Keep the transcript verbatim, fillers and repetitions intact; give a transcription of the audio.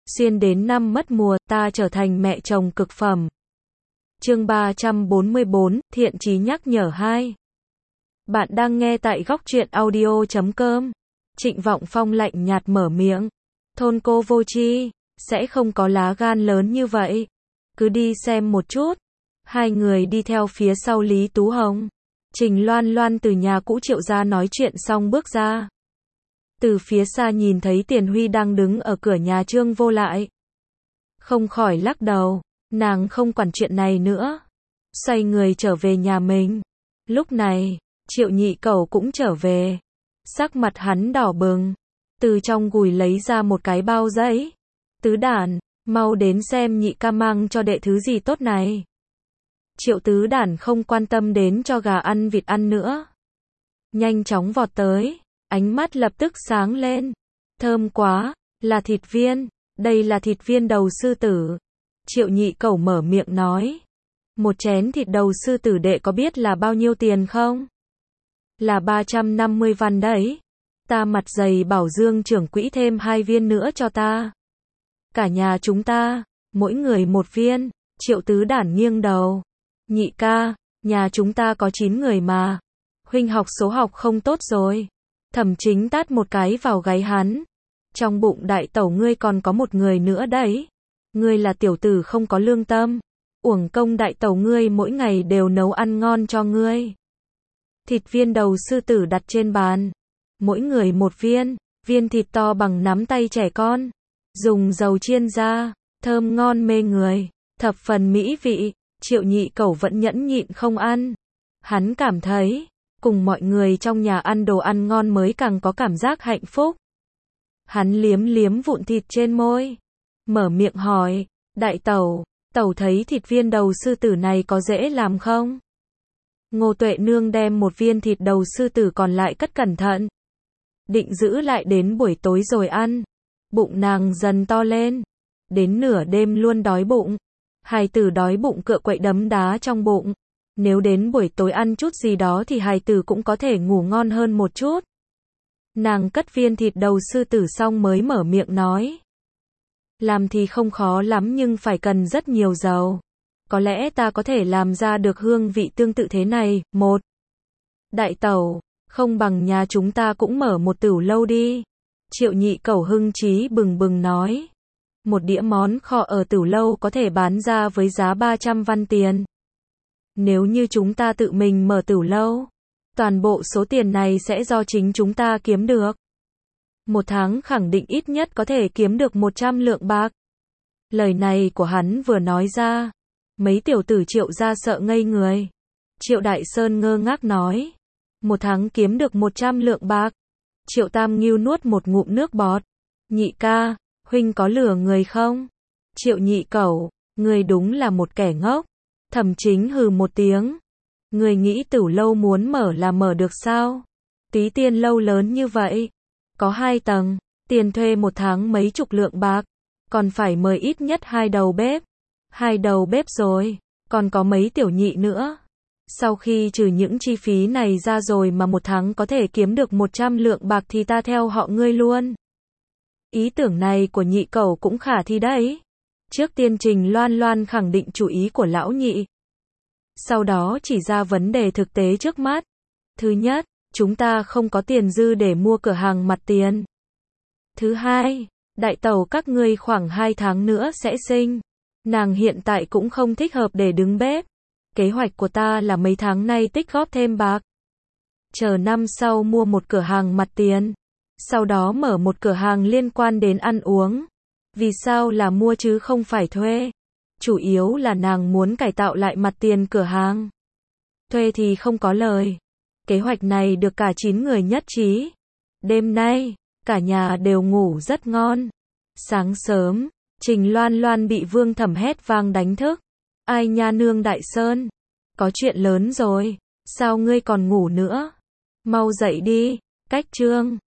xuyên đến năm mất mùa, ta trở thành mẹ chồng cực phẩm. Chương ba trăm bốn mươi bốn, thiện chí nhắc nhở hai. Bạn đang nghe tại góc truyện audio chấm com. Trịnh Vọng Phong lạnh nhạt mở miệng. Thôn cô vô tri, sẽ không có lá gan lớn như vậy. Cứ đi xem một chút. Hai người đi theo phía sau Lý Tú Hồng. Trình Loan Loan từ nhà cũ Triệu gia nói chuyện xong bước ra. Từ phía xa nhìn thấy Tiền Huy đang đứng ở cửa nhà Trương Vô Lại. Không khỏi lắc đầu, nàng không quản chuyện này nữa. Xoay người trở về nhà mình. Lúc này, Triệu Nhị Cẩu cũng trở về. Sắc mặt hắn đỏ bừng. Từ trong gùi lấy ra một cái bao giấy. Tứ Đản, mau đến xem nhị ca mang cho đệ thứ gì tốt này. Triệu Tứ Đản không quan tâm đến cho gà ăn vịt ăn nữa. Nhanh chóng vọt tới. Ánh mắt lập tức sáng lên. Thơm quá, là thịt viên, đây là thịt viên đầu sư tử. Triệu Nhị Cẩu mở miệng nói. Một chén thịt đầu sư tử đệ có biết là bao nhiêu tiền không? Là ba trăm năm mươi văn đấy. Ta mặt dày bảo Dương trưởng quỹ thêm hai viên nữa cho ta. Cả nhà chúng ta, mỗi người một viên. Triệu Tứ Đản nghiêng đầu. Nhị ca, nhà chúng ta có chín người mà. Huynh học số học không tốt rồi. Thẩm Chính tát một cái vào gáy hắn. Trong bụng đại tẩu ngươi còn có một người nữa đấy. Ngươi là tiểu tử không có lương tâm. Uổng công đại tẩu ngươi mỗi ngày đều nấu ăn ngon cho ngươi. Thịt viên đầu sư tử đặt trên bàn. Mỗi người một viên. Viên thịt to bằng nắm tay trẻ con. Dùng dầu chiên ra. Thơm ngon mê người. Thập phần mỹ vị. Triệu Nhị Cẩu vẫn nhẫn nhịn không ăn. Hắn cảm thấy cùng mọi người trong nhà ăn đồ ăn ngon mới càng có cảm giác hạnh phúc. Hắn liếm liếm vụn thịt trên môi. Mở miệng hỏi. Đại tẩu, tẩu thấy thịt viên đầu sư tử này có dễ làm không? Ngô Tuệ Nương đem một viên thịt đầu sư tử còn lại cất cẩn thận. Định giữ lại đến buổi tối rồi ăn. Bụng nàng dần to lên. Đến nửa đêm luôn đói bụng. Hài tử đói bụng cựa quậy đấm đá trong bụng. Nếu đến buổi tối ăn chút gì đó thì hài tử cũng có thể ngủ ngon hơn một chút. Nàng cất viên thịt đầu sư tử xong mới mở miệng nói. Làm thì không khó lắm nhưng phải cần rất nhiều dầu. Có lẽ ta có thể làm ra được hương vị tương tự thế này. Một. Đại tẩu, không bằng nhà chúng ta cũng mở một tửu lâu đi. Triệu Nhị Cẩu hưng chí bừng bừng nói. Một đĩa món kho ở tửu lâu có thể bán ra với giá ba trăm văn tiền. Nếu như chúng ta tự mình mở tửu lâu, toàn bộ số tiền này sẽ do chính chúng ta kiếm được. Một tháng khẳng định ít nhất có thể kiếm được một trăm lượng bạc. Lời này của hắn vừa nói ra, mấy tiểu tử Triệu gia sợ ngây người. Triệu Đại Sơn ngơ ngác nói. Một tháng kiếm được một trăm lượng bạc. Triệu Tam Ngưu nuốt một ngụm nước bọt. Nhị ca, huynh có lừa người không? Triệu Nhị Cẩu, người đúng là một kẻ ngốc. Thẩm Chính hừ một tiếng. Người nghĩ tửu lâu muốn mở là mở được sao? Tí tiên lâu lớn như vậy. Có hai tầng. Tiền thuê một tháng mấy chục lượng bạc. Còn phải mời ít nhất hai đầu bếp. Hai đầu bếp rồi. Còn có mấy tiểu nhị nữa. Sau khi trừ những chi phí này ra rồi mà một tháng có thể kiếm được một trăm lượng bạc thì ta theo họ ngươi luôn. Ý tưởng này của Nhị Cẩu cũng khả thi đấy. Trước tiên Trình Loan Loan khẳng định chủ ý của lão nhị. Sau đó chỉ ra vấn đề thực tế trước mắt. Thứ nhất, chúng ta không có tiền dư để mua cửa hàng mặt tiền. Thứ hai, đại tẩu các ngươi khoảng hai tháng nữa sẽ sinh. Nàng hiện tại cũng không thích hợp để đứng bếp. Kế hoạch của ta là mấy tháng nay tích góp thêm bạc. Chờ năm sau mua một cửa hàng mặt tiền. Sau đó mở một cửa hàng liên quan đến ăn uống. Vì sao là mua chứ không phải thuê? Chủ yếu là nàng muốn cải tạo lại mặt tiền cửa hàng. Thuê thì không có lời. Kế hoạch này được cả chín người nhất trí. Đêm nay, cả nhà đều ngủ rất ngon. Sáng sớm, Trình Loan Loan bị Vương Thẩm hét vang đánh thức. Ai nha nương Đại Sơn? Có chuyện lớn rồi. Sao ngươi còn ngủ nữa? Mau dậy đi. Cách chương